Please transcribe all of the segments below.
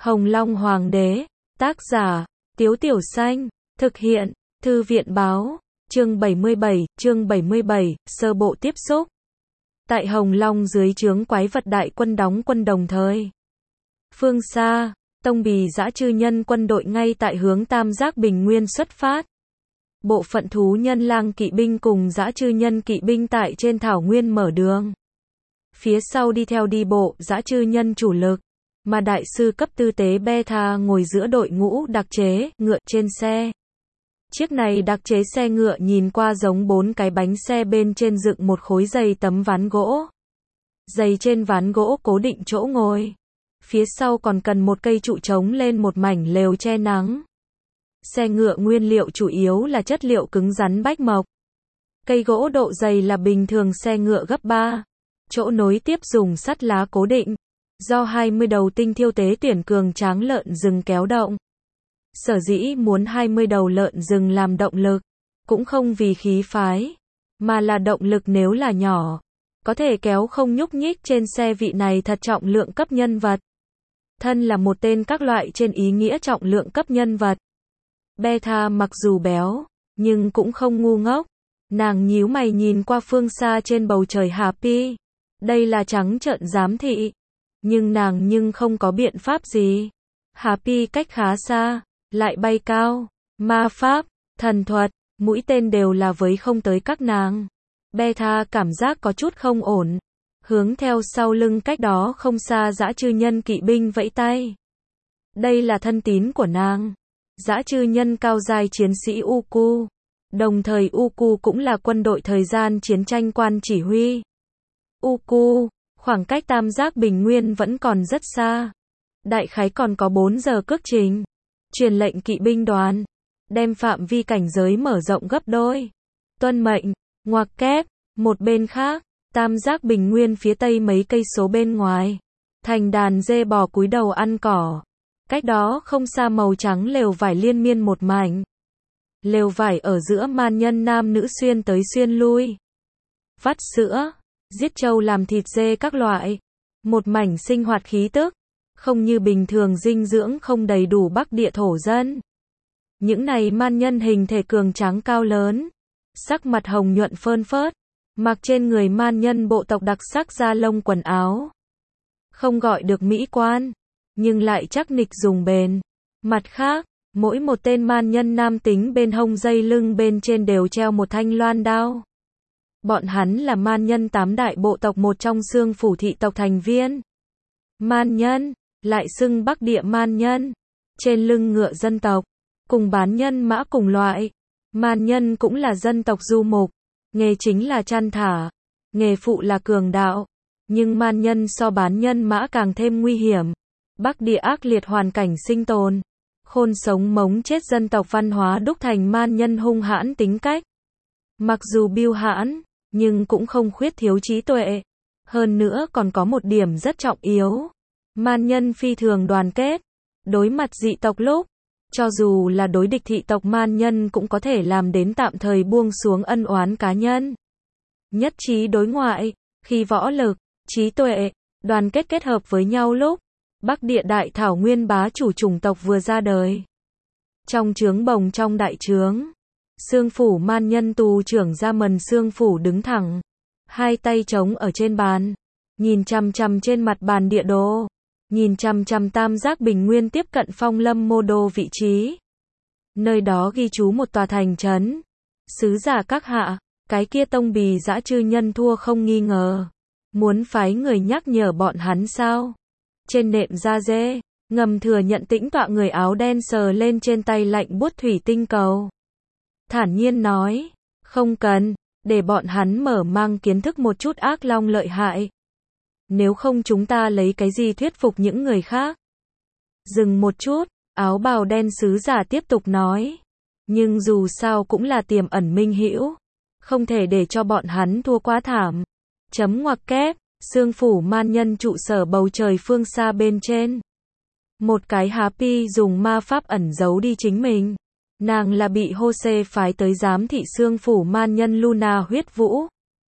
Hồng Long Hoàng đế, tác giả, Tiếu Tiểu Xanh, thực hiện, Thư viện Báo, chương 77, sơ bộ tiếp xúc. Tại Hồng Long dưới trướng quái vật đại quân đóng quân đồng thời. Phương xa, Tông Bì Dã Chư Nhân quân đội ngay tại hướng Tam Giác Bình Nguyên xuất phát. Bộ phận thú nhân lang kỵ binh cùng Dã Chư Nhân kỵ binh tại trên thảo nguyên mở đường. Phía sau đi theo đi bộ Dã Chư Nhân chủ lực, mà đại sư cấp tư tế Beta ngồi giữa đội ngũ đặc chế ngựa trên xe. Chiếc này đặc chế xe ngựa nhìn qua giống 4 cái bánh xe bên trên dựng một khối dày tấm ván gỗ. Dày trên ván gỗ cố định chỗ ngồi. Phía sau còn cần một cây trụ chống lên một mảnh lều che nắng. Xe ngựa nguyên liệu chủ yếu là chất liệu cứng rắn bách mộc. Cây gỗ độ dày là bình thường xe ngựa gấp 3. Chỗ nối tiếp dùng sắt lá cố định. Do 20 đầu tinh thiêu tế tuyển cường tráng lợn rừng kéo động. Sở dĩ muốn 20 đầu lợn rừng làm động lực, cũng không vì khí phái, mà là động lực nếu là nhỏ, có thể kéo không nhúc nhích trên xe vị này thật trọng lượng cấp nhân vật. Thân là một tên các loại trên ý nghĩa trọng lượng cấp nhân vật. Beta mặc dù béo, nhưng cũng không ngu ngốc. Nàng nhíu mày nhìn qua phương xa trên bầu trời Happy. Đây là trắng trợn giám thị. Nhưng nàng không có biện pháp gì. Happy cách khá xa, lại bay cao. Ma pháp, thần thuật, mũi tên đều là với không tới các nàng. Beta cảm giác có chút không ổn. Hướng theo sau lưng cách đó không xa Dã Chư Nhân kỵ binh vẫy tay. Đây là thân tín của nàng. Dã Chư Nhân cao giai chiến sĩ Uku. Đồng thời Uku cũng là quân đội thời gian chiến tranh quan chỉ huy. Uku, khoảng cách Tam Giác Bình Nguyên vẫn còn rất xa. Đại khái còn có 4 giờ cước trình. Truyền lệnh kỵ binh đoàn. Đem phạm vi cảnh giới mở rộng gấp đôi. Tuân mệnh, ngoặc kép. Một bên khác, Tam Giác Bình Nguyên phía tây mấy cây số bên ngoài. Thành đàn dê bò cúi đầu ăn cỏ. Cách đó không xa màu trắng lều vải liên miên một mảnh. Lều vải ở giữa man nhân nam nữ xuyên tới xuyên lui. Vắt sữa, giết trâu làm thịt dê các loại. Một mảnh sinh hoạt khí tức. Không như bình thường dinh dưỡng không đầy đủ Bắc Địa thổ dân. Những này man nhân hình thể cường tráng cao lớn. Sắc mặt hồng nhuận phơn phớt. Mặc trên người man nhân bộ tộc đặc sắc da lông quần áo. Không gọi được mỹ quan, nhưng lại chắc nịch dùng bền. Mặt khác, mỗi một tên man nhân nam tính bên hông dây lưng bên trên đều treo một thanh loan đao. Bọn hắn là man nhân 8 đại bộ tộc một trong xương phủ thị tộc thành viên. Man nhân, lại xưng Bắc Địa man nhân. Trên lưng ngựa dân tộc, cùng bán nhân mã cùng loại. Man nhân cũng là dân tộc du mục. Nghề chính là chăn thả, nghề phụ là cường đạo, nhưng man nhân so bán nhân mã càng thêm nguy hiểm. Bắc Địa ác liệt hoàn cảnh sinh tồn, khôn sống mống chết dân tộc văn hóa đúc thành man nhân hung hãn tính cách. Mặc dù biêu hãn, nhưng cũng không khuyết thiếu trí tuệ. Hơn nữa còn có một điểm rất trọng yếu. Man nhân phi thường đoàn kết, đối mặt dị tộc lúc. Cho dù là đối địch thị tộc man nhân cũng có thể làm đến tạm thời buông xuống ân oán cá nhân. Nhất trí đối ngoại, khi võ lực, trí tuệ, đoàn kết kết hợp với nhau lúc, Bắc Địa đại thảo nguyên bá chủ chủng tộc vừa ra đời. Trong trướng bồng trong đại trướng, xương phủ man nhân tù trưởng Gia Mần xương phủ đứng thẳng, hai tay trống ở trên bàn, nhìn chằm chằm trên mặt bàn địa đồ. Nhìn chằm chằm Tam Giác Bình Nguyên tiếp cận Phong Lâm Mô Đô vị trí. Nơi đó ghi chú một tòa thành trấn. Sứ giả các hạ, cái kia Tông Bì Dã Chư Nhân thua không nghi ngờ. Muốn phái người nhắc nhở bọn hắn sao? Trên nệm da dê, ngầm thừa nhận tĩnh tọa người áo đen sờ lên trên tay lạnh buốt thủy tinh cầu. Thản nhiên nói, không cần, để bọn hắn mở mang kiến thức một chút ác long lợi hại. Nếu không chúng ta lấy cái gì thuyết phục những người khác? Dừng một chút, áo bào đen sứ giả tiếp tục nói. Nhưng dù sao cũng là tiềm ẩn minh hữu. Không thể để cho bọn hắn thua quá thảm. Chấm ngoặc kép, xương phủ man nhân trụ sở bầu trời phương xa bên trên. Một cái Happy dùng ma pháp ẩn giấu đi chính mình. Nàng là bị Jose phái tới giám thị xương phủ man nhân Luna huyết vũ.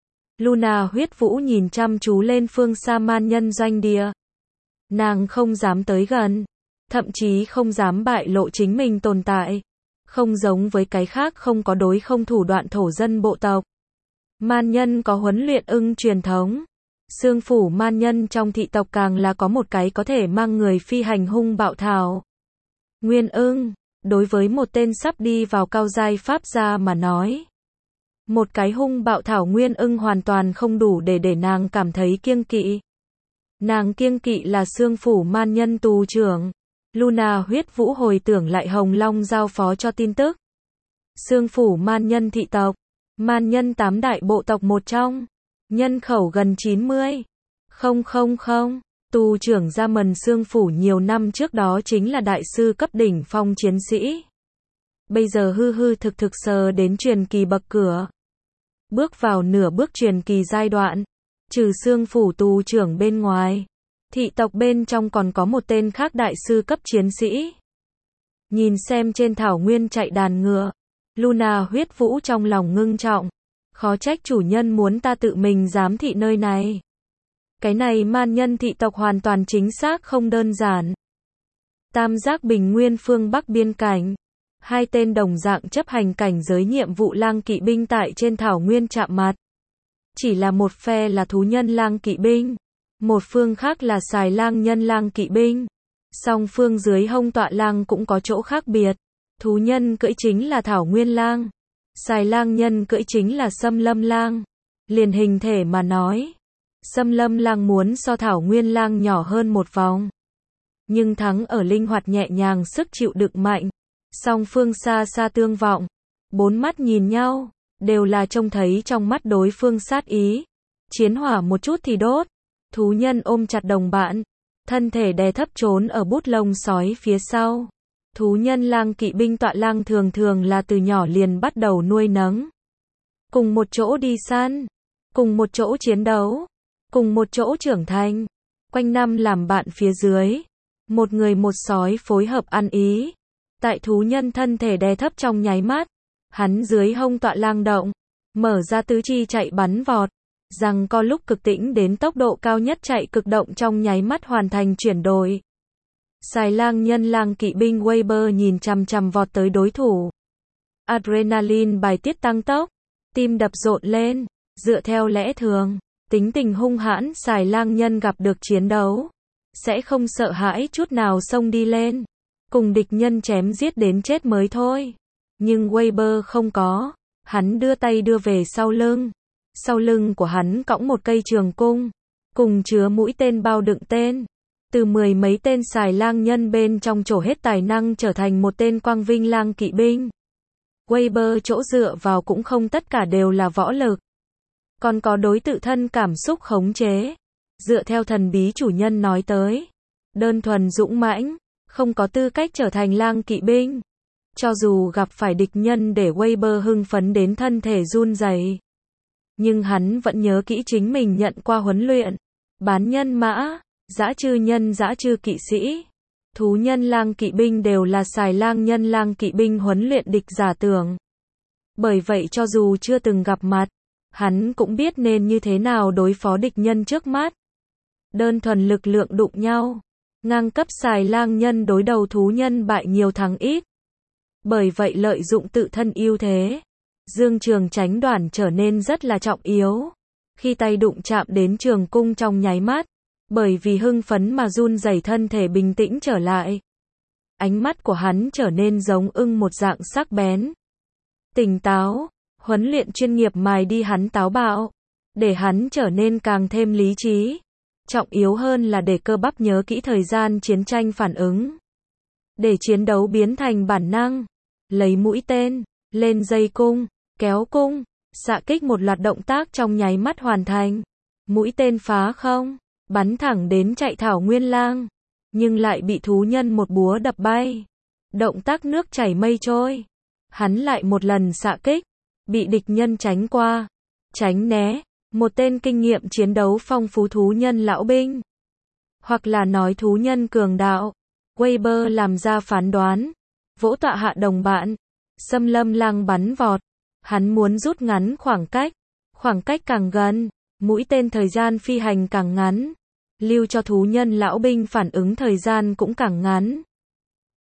Luna huyết vũ nhìn chăm chú lên phương xa man nhân doanh địa. Nàng không dám tới gần. thậm chí không dám bại lộ chính mình tồn tại. Không giống với cái khác không có đối không thủ đoạn thổ dân bộ tộc. Man nhân có huấn luyện ưng truyền thống. Xương phủ man nhân trong thị tộc càng là có một cái có thể mang người phi hành hung bạo thảo. Nguyên ưng, đối với một tên sắp đi vào cao giai pháp gia mà nói. Một cái hung bạo thảo nguyên ưng hoàn toàn không đủ để nàng cảm thấy kiêng kỵ. Nàng kiêng kỵ là xương phủ man nhân tù trưởng. Luna huyết vũ hồi tưởng lại Hồng Long giao phó cho tin tức. Xương phủ man nhân thị tộc. Man nhân 8 đại bộ tộc một trong. Nhân khẩu gần 90. Tù trưởng Gia Mần xương phủ nhiều năm trước đó chính là đại sư cấp đỉnh phong chiến sĩ. Bây giờ hư thực sờ đến truyền kỳ bậc cửa. Bước vào nửa bước truyền kỳ giai đoạn. Trừ xương phủ tù trưởng bên ngoài. Thị tộc bên trong còn có một tên khác đại sư cấp chiến sĩ. Nhìn xem trên thảo nguyên chạy đàn ngựa. Luna huyết vũ trong lòng ngưng trọng. Khó trách chủ nhân muốn ta tự mình giám thị nơi này. Cái này man nhân thị tộc hoàn toàn chính xác không đơn giản. Tam giác bình nguyên phương Bắc biên cảnh. Hai tên đồng dạng chấp hành cảnh giới nhiệm vụ lang kỵ binh tại trên thảo nguyên chạm mặt. Chỉ là một phe là thú nhân lang kỵ binh. Một phương khác là xài lang nhân lang kỵ binh. Song phương dưới hông tọa lang cũng có chỗ khác biệt. Thú nhân cưỡi chính là thảo nguyên lang. Xài lang nhân cưỡi chính là xâm lâm lang. Liền hình thể mà nói. Xâm lâm lang muốn so thảo nguyên lang nhỏ hơn một vòng. Nhưng thắng ở linh hoạt nhẹ nhàng sức chịu đựng mạnh. Song phương xa xa tương vọng. Bốn mắt nhìn nhau. Đều là trông thấy trong mắt đối phương sát ý. Chiến hỏa một chút thì đốt. Thú nhân ôm chặt đồng bạn. Thân thể đè thấp trốn ở bút lông sói phía sau. Thú nhân lang kỵ binh tọa lang thường là từ nhỏ liền bắt đầu nuôi nấng. Cùng một chỗ đi săn. Cùng một chỗ chiến đấu. Cùng một chỗ trưởng thành. Quanh năm làm bạn phía dưới. Một người một sói phối hợp ăn ý. Tại thú nhân thân thể đè thấp trong nháy mắt. Hắn dưới hông tọa lang động. Mở ra tứ chi chạy bắn vọt. Rằng co lúc cực tĩnh đến tốc độ cao nhất chạy cực động trong nháy mắt hoàn thành chuyển đổi. Xài lang nhân lang kỵ binh Weber nhìn chằm vọt tới đối thủ. Adrenaline bài tiết tăng tốc. Tim đập rộn lên. Dựa theo lẽ thường. Tính tình hung hãn xài lang nhân gặp được chiến đấu. Sẽ không sợ hãi chút nào xông đi lên. Cùng địch nhân chém giết đến chết mới thôi. Nhưng Weber không có. Hắn đưa tay đưa về sau lưng. Sau lưng của hắn cõng một cây trường cung. Cùng chứa mũi tên bao đựng tên. Từ 10 mấy tên xài lang nhân bên trong trổ hết tài năng trở thành một tên quang vinh lang kỵ binh. Weber chỗ dựa vào cũng không tất cả đều là võ lực. Còn có đối tự thân cảm xúc khống chế. Dựa theo thần bí chủ nhân nói tới. Đơn thuần dũng mãnh. Không có tư cách trở thành lang kỵ binh. Cho dù gặp phải địch nhân để Weber hưng phấn đến thân thể run rẩy. Nhưng hắn vẫn nhớ kỹ chính mình nhận qua huấn luyện. Bán nhân mã. Dã chư nhân dã chư kỵ sĩ. Thú nhân lang kỵ binh đều là xài lang nhân lang kỵ binh huấn luyện địch giả tưởng. Bởi vậy cho dù chưa từng gặp mặt, hắn cũng biết nên như thế nào đối phó địch nhân trước mắt. Đơn thuần lực lượng đụng nhau. Ngang cấp xài lang nhân đối đầu thú nhân bại nhiều thắng ít. Bởi vậy lợi dụng tự thân ưu thế. Dương trường tránh đoạn trở nên rất là trọng yếu. Khi tay đụng chạm đến trường cung trong nháy mắt. Bởi vì hưng phấn mà run rẩy thân thể bình tĩnh trở lại. Ánh mắt của hắn trở nên giống ưng một dạng sắc bén. Tỉnh táo, huấn luyện chuyên nghiệp mài đi hắn táo bạo. Để hắn trở nên càng thêm lý trí. Trọng yếu hơn là để cơ bắp nhớ kỹ thời gian chiến tranh phản ứng. Để chiến đấu biến thành bản năng. Lấy mũi tên, lên dây cung, kéo cung, xạ kích một loạt động tác trong nháy mắt hoàn thành. Mũi tên phá không. Bắn thẳng đến chạy thảo nguyên lang. Nhưng lại bị thú nhân một búa đập bay. Động tác nước chảy mây trôi. Hắn lại một lần xạ kích. Bị địch nhân tránh qua. Tránh né. Một tên kinh nghiệm chiến đấu phong phú thú nhân lão binh. Hoặc là nói thú nhân cường đạo. Weber làm ra phán đoán. Vỗ tọa hạ đồng bạn. Xâm lâm lang bắn vọt. Hắn muốn rút ngắn khoảng cách. Khoảng cách càng gần. Mũi tên thời gian phi hành càng ngắn. Lưu cho thú nhân lão binh phản ứng thời gian cũng càng ngắn.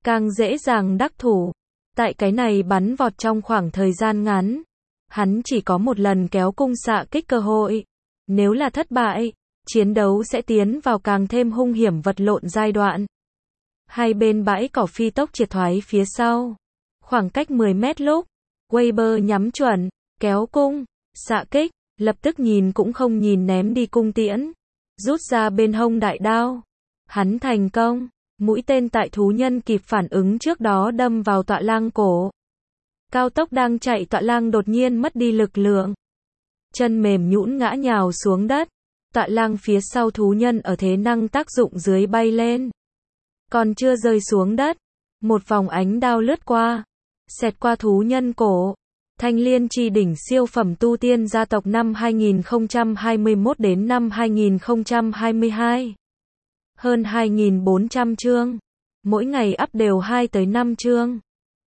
càng dễ dàng đắc thủ. Tại cái này bắn vọt trong khoảng thời gian ngắn, hắn chỉ có một lần kéo cung xạ kích cơ hội. Nếu là thất bại, chiến đấu sẽ tiến vào càng thêm hung hiểm vật lộn giai đoạn. Hai bên bãi cỏ phi tốc triệt thoái phía sau. Khoảng cách 10 mét lúc, Weber nhắm chuẩn, kéo cung, xạ kích, lập tức nhìn cũng không nhìn ném đi cung tiễn. Rút ra bên hông đại đao. Hắn thành công, mũi tên tại thú nhân kịp phản ứng trước đó đâm vào tọa lang cổ. Cao tốc đang chạy tọa lang đột nhiên mất đi lực lượng. Chân mềm nhũn ngã nhào xuống đất. Tọa lang phía sau thú nhân ở thế năng tác dụng dưới bay lên. Còn chưa rơi xuống đất, một vòng ánh đao lướt qua, xẹt qua thú nhân cổ. Thanh Liên Chi đỉnh siêu phẩm tu tiên gia tộc năm 2021 đến năm 2022. Hơn 2.400 chương. Mỗi ngày up đều 2 tới 5 chương.